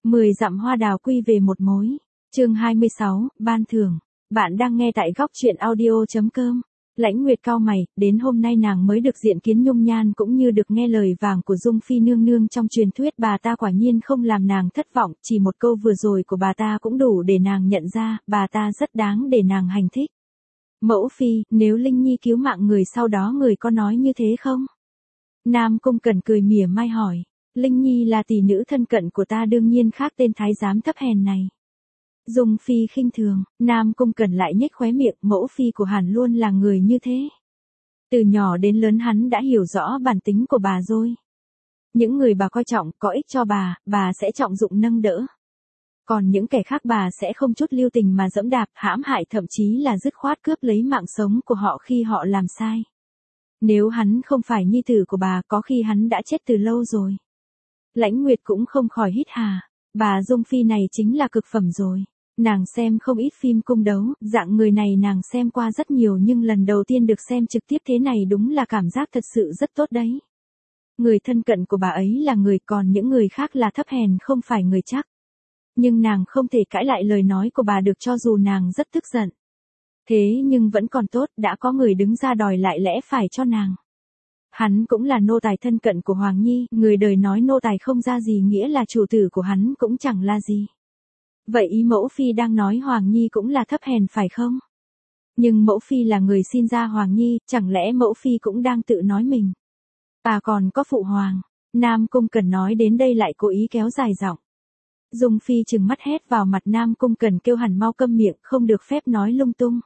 10 dặm hoa đào quy về một mối. Chương 26, ban thưởng. Bạn đang nghe tại góc truyện audio.com. Lãnh Nguyệt cau mày, đến hôm nay nàng mới được diện kiến nhung nhan cũng như được nghe lời vàng của Dung Phi nương nương trong truyền thuyết, bà ta quả nhiên không làm nàng thất vọng, chỉ một câu vừa rồi của bà ta cũng đủ để nàng nhận ra, bà ta rất đáng để nàng hành thích. Mẫu phi, nếu Linh Nhi cứu mạng người sau đó người có nói như thế không? Nam Cung Cẩn cười mỉa mai hỏi. Linh Nhi là tỷ nữ thân cận của ta, đương nhiên khác tên thái giám thấp hèn này. Dung Phi khinh thường, Nam Cung Cẩn lại nhếch khóe miệng, mẫu phi của hắn luôn là người như thế. Từ nhỏ đến lớn hắn đã hiểu rõ bản tính của bà rồi. Những người bà coi trọng, có ích cho bà sẽ trọng dụng nâng đỡ. Còn những kẻ khác bà sẽ không chút lưu tình mà giẫm đạp, hãm hại, thậm chí là dứt khoát cướp lấy mạng sống của họ khi họ làm sai. Nếu hắn không phải nhi tử của bà, có khi hắn đã chết từ lâu rồi. Lãnh Nguyệt cũng không khỏi hít hà, bà Dung Phi này chính là cực phẩm rồi. Nàng xem không ít phim cung đấu, dạng người này nàng xem qua rất nhiều nhưng lần đầu tiên được xem trực tiếp thế này đúng là cảm giác thật sự rất tốt đấy. Người thân cận của bà ấy là người, còn những người khác là thấp hèn không phải người chắc. Nhưng nàng không thể cãi lại lời nói của bà được cho dù nàng rất tức giận. Thế nhưng vẫn còn tốt, đã có người đứng ra đòi lại lẽ phải cho nàng. Hắn cũng là nô tài thân cận của Hoàng Nhi, người đời nói nô tài không ra gì nghĩa là chủ tử của hắn cũng chẳng là gì. Vậy ý mẫu phi đang nói Hoàng Nhi cũng là thấp hèn phải không? Nhưng mẫu phi là người xin ra Hoàng Nhi, chẳng lẽ mẫu phi cũng đang tự nói mình? Bà còn có phụ hoàng. Nam Cung Cẩn nói đến đây lại cố ý kéo dài giọng. Dung Phi trừng mắt hét vào mặt Nam Cung Cẩn, kêu hẳn mau câm miệng, không được phép nói lung tung.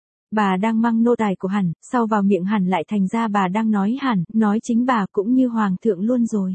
Bà đang mang nô tài của hẳn, sau vào miệng hẳn lại thành ra bà đang nói hẳn, nói chính bà cũng như hoàng thượng luôn rồi.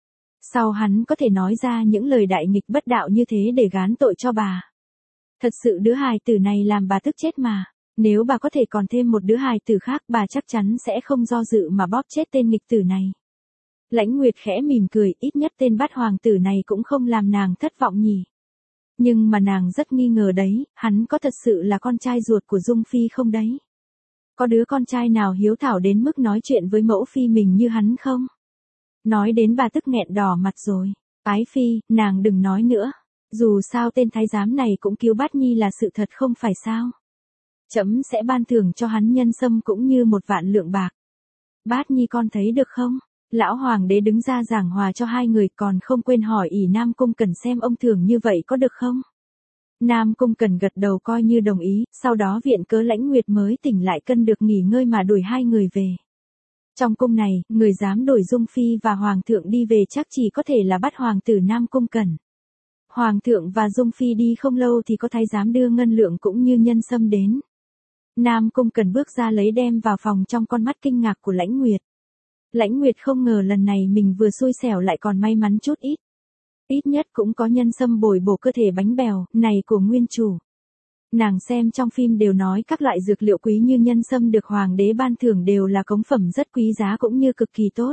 Sao hắn có thể nói ra những lời đại nghịch bất đạo như thế để gán tội cho bà? Thật sự đứa hài tử này làm bà tức chết mà. Nếu bà có thể còn thêm một đứa hài tử khác, bà chắc chắn sẽ không do dự mà bóp chết tên nghịch tử này. Lãnh Nguyệt khẽ mỉm cười, ít nhất tên bát hoàng tử này cũng không làm nàng thất vọng nhỉ. Nhưng mà nàng rất nghi ngờ đấy, hắn có thật sự là con trai ruột của Dung Phi không đấy? Có đứa con trai nào hiếu thảo đến mức nói chuyện với mẫu phi mình như hắn không? Nói đến bà tức nghẹn đỏ mặt rồi. Ái phi, nàng đừng nói nữa. Dù sao tên thái giám này cũng cứu Bát Nhi là sự thật không phải sao? Trẫm sẽ ban thưởng cho hắn nhân sâm cũng như 1.000 lượng bạc. Bát Nhi con thấy được không? Lão hoàng đế đứng ra giảng hòa cho hai người, còn không quên hỏi ỷ Nam Cung Cẩn xem ông thưởng như vậy có được không? Nam Cung Cẩn gật đầu coi như đồng ý, sau đó viện cớ Lãnh Nguyệt mới tỉnh lại cân được nghỉ ngơi mà đuổi hai người về. Trong cung này, người dám đuổi Dung Phi và Hoàng thượng đi về chắc chỉ có thể là Bát hoàng tử Nam Cung Cẩn. Hoàng thượng và Dung Phi đi không lâu thì có thái giám đưa ngân lượng cũng như nhân sâm đến. Nam Cung Cẩn bước ra lấy đem vào phòng, trong con mắt kinh ngạc của Lãnh Nguyệt. Lãnh Nguyệt không ngờ lần này mình vừa xui xẻo lại còn may mắn chút ít. Ít nhất cũng có nhân sâm bồi bổ cơ thể bánh bèo, này của nguyên chủ. Nàng xem trong phim đều nói các loại dược liệu quý như nhân sâm được hoàng đế ban thưởng đều là cống phẩm rất quý giá cũng như cực kỳ tốt.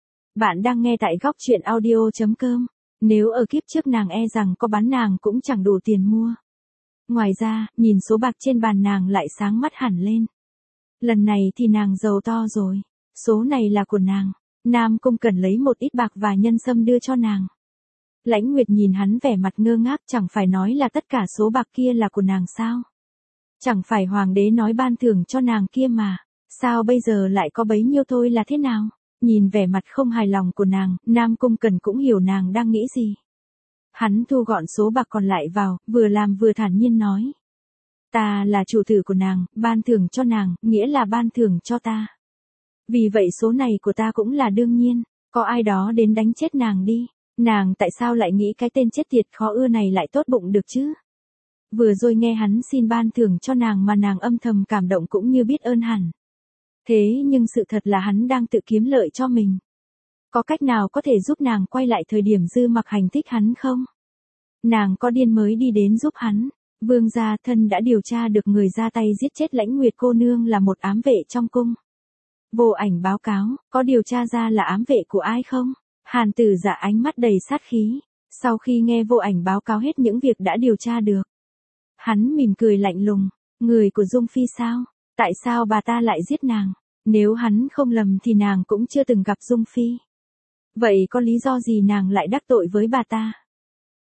Bạn đang nghe tại góc truyện audio.com. Nếu ở kiếp trước nàng e rằng có bán nàng cũng chẳng đủ tiền mua. Ngoài ra, nhìn số bạc trên bàn nàng lại sáng mắt hẳn lên. Lần này thì nàng giàu to rồi. Số này là của nàng. Nam Cung Cẩn lấy một ít bạc và nhân sâm đưa cho nàng. Lãnh Nguyệt nhìn hắn vẻ mặt ngơ ngác, chẳng phải nói là tất cả số bạc kia là của nàng sao? Chẳng phải hoàng đế nói ban thưởng cho nàng kia mà, sao bây giờ lại có bấy nhiêu thôi là thế nào? Nhìn vẻ mặt không hài lòng của nàng, Nam Cung Cẩn cũng hiểu nàng đang nghĩ gì. Hắn thu gọn số bạc còn lại vào, vừa làm vừa thản nhiên nói. Ta là chủ tử của nàng, ban thưởng cho nàng, nghĩa là ban thưởng cho ta. Vì vậy số này của ta cũng là đương nhiên, có ai đó đến đánh chết nàng đi. Nàng tại sao lại nghĩ cái tên chết tiệt khó ưa này lại tốt bụng được chứ? Vừa rồi nghe hắn xin ban thưởng cho nàng mà nàng âm thầm cảm động cũng như biết ơn hẳn. Thế nhưng sự thật là hắn đang tự kiếm lợi cho mình. Có cách nào có thể giúp nàng quay lại thời điểm Dư Mặc Hành thích hắn không? Nàng có điên mới đi đến giúp hắn. Vương gia thân đã điều tra được người ra tay giết chết Lãnh Nguyệt cô nương là một ám vệ trong cung. Vô Ảnh báo cáo, có điều tra ra là ám vệ của ai không? Hàn Tử Dạ ánh mắt đầy sát khí. Sau khi nghe Vô Ảnh báo cáo hết những việc đã điều tra được, hắn mỉm cười lạnh lùng. Người của Dung Phi sao? Tại sao bà ta lại giết nàng? Nếu hắn không lầm thì nàng cũng chưa từng gặp Dung Phi. Vậy có lý do gì nàng lại đắc tội với bà ta?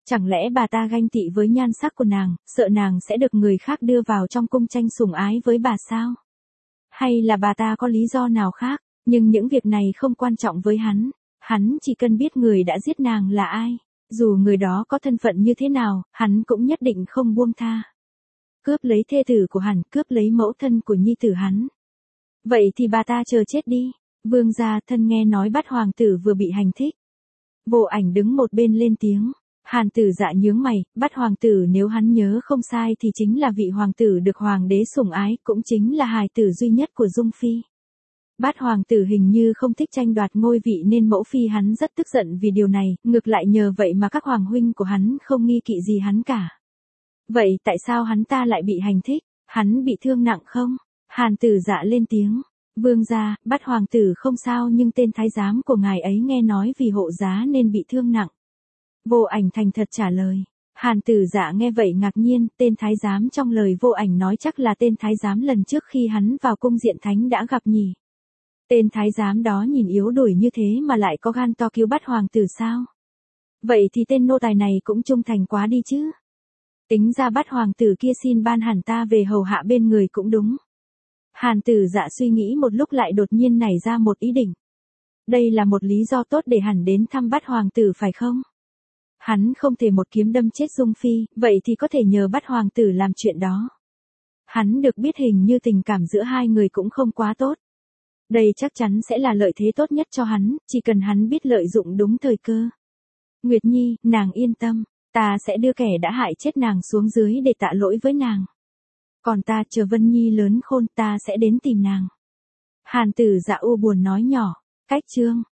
Chẳng lẽ bà ta ganh tị với nhan sắc của nàng, sợ nàng sẽ được người khác đưa vào trong cung tranh sủng ái với bà sao? Hay là bà ta có lý do nào khác? Nhưng những việc này không quan trọng với hắn chỉ cần biết người đã giết nàng là ai. Dù người đó có thân phận như thế nào, hắn cũng nhất định không buông tha. Cướp lấy thê tử của hắn, cướp lấy mẫu thân của nhi tử hắn. Vậy thì bà ta chờ chết đi. Vương gia thân nghe nói Bát hoàng tử vừa bị hành thích. Vô Ảnh đứng một bên lên tiếng. Hàn Tử Dạ nhướng mày, Bát hoàng tử nếu hắn nhớ không sai thì chính là vị hoàng tử được hoàng đế sủng ái, cũng chính là hài tử duy nhất của Dung Phi. Bát hoàng tử hình như không thích tranh đoạt ngôi vị nên mẫu phi hắn rất tức giận vì điều này, ngược lại nhờ vậy mà các hoàng huynh của hắn không nghi kỵ gì hắn cả. Vậy tại sao hắn ta lại bị hành thích? Hắn bị thương nặng không? Hàn Tử Dạ lên tiếng. Vương gia, Bát hoàng tử không sao nhưng tên thái giám của ngài ấy nghe nói vì hộ giá nên bị thương nặng. Vô Ảnh thành thật trả lời. Hàn Tử Dạ nghe vậy ngạc nhiên, tên thái giám trong lời Vô Ảnh nói chắc là tên thái giám lần trước khi hắn vào cung Diện Thánh đã gặp nhỉ. Tên thái giám đó nhìn yếu đuổi như thế mà lại có gan to cứu Bát hoàng tử sao? Vậy thì tên nô tài này cũng trung thành quá đi chứ. Tính ra Bát hoàng tử kia xin ban hẳn ta về hầu hạ bên người cũng đúng. Hàn Tử Dạ suy nghĩ một lúc lại đột nhiên nảy ra một ý định. Đây là một lý do tốt để hẳn đến thăm Bát hoàng tử phải không? Hắn không thể một kiếm đâm chết Dung Phi, vậy thì có thể nhờ Bát hoàng tử làm chuyện đó. Hắn được biết hình như tình cảm giữa hai người cũng không quá tốt. Đây chắc chắn sẽ là lợi thế tốt nhất cho hắn, chỉ cần hắn biết lợi dụng đúng thời cơ. Nguyệt Nhi, nàng yên tâm, ta sẽ đưa kẻ đã hại chết nàng xuống dưới để tạ lỗi với nàng. Còn ta chờ Vân Nhi lớn khôn ta sẽ đến tìm nàng. Hàn Tử Dạ u buồn nói nhỏ, cách chương.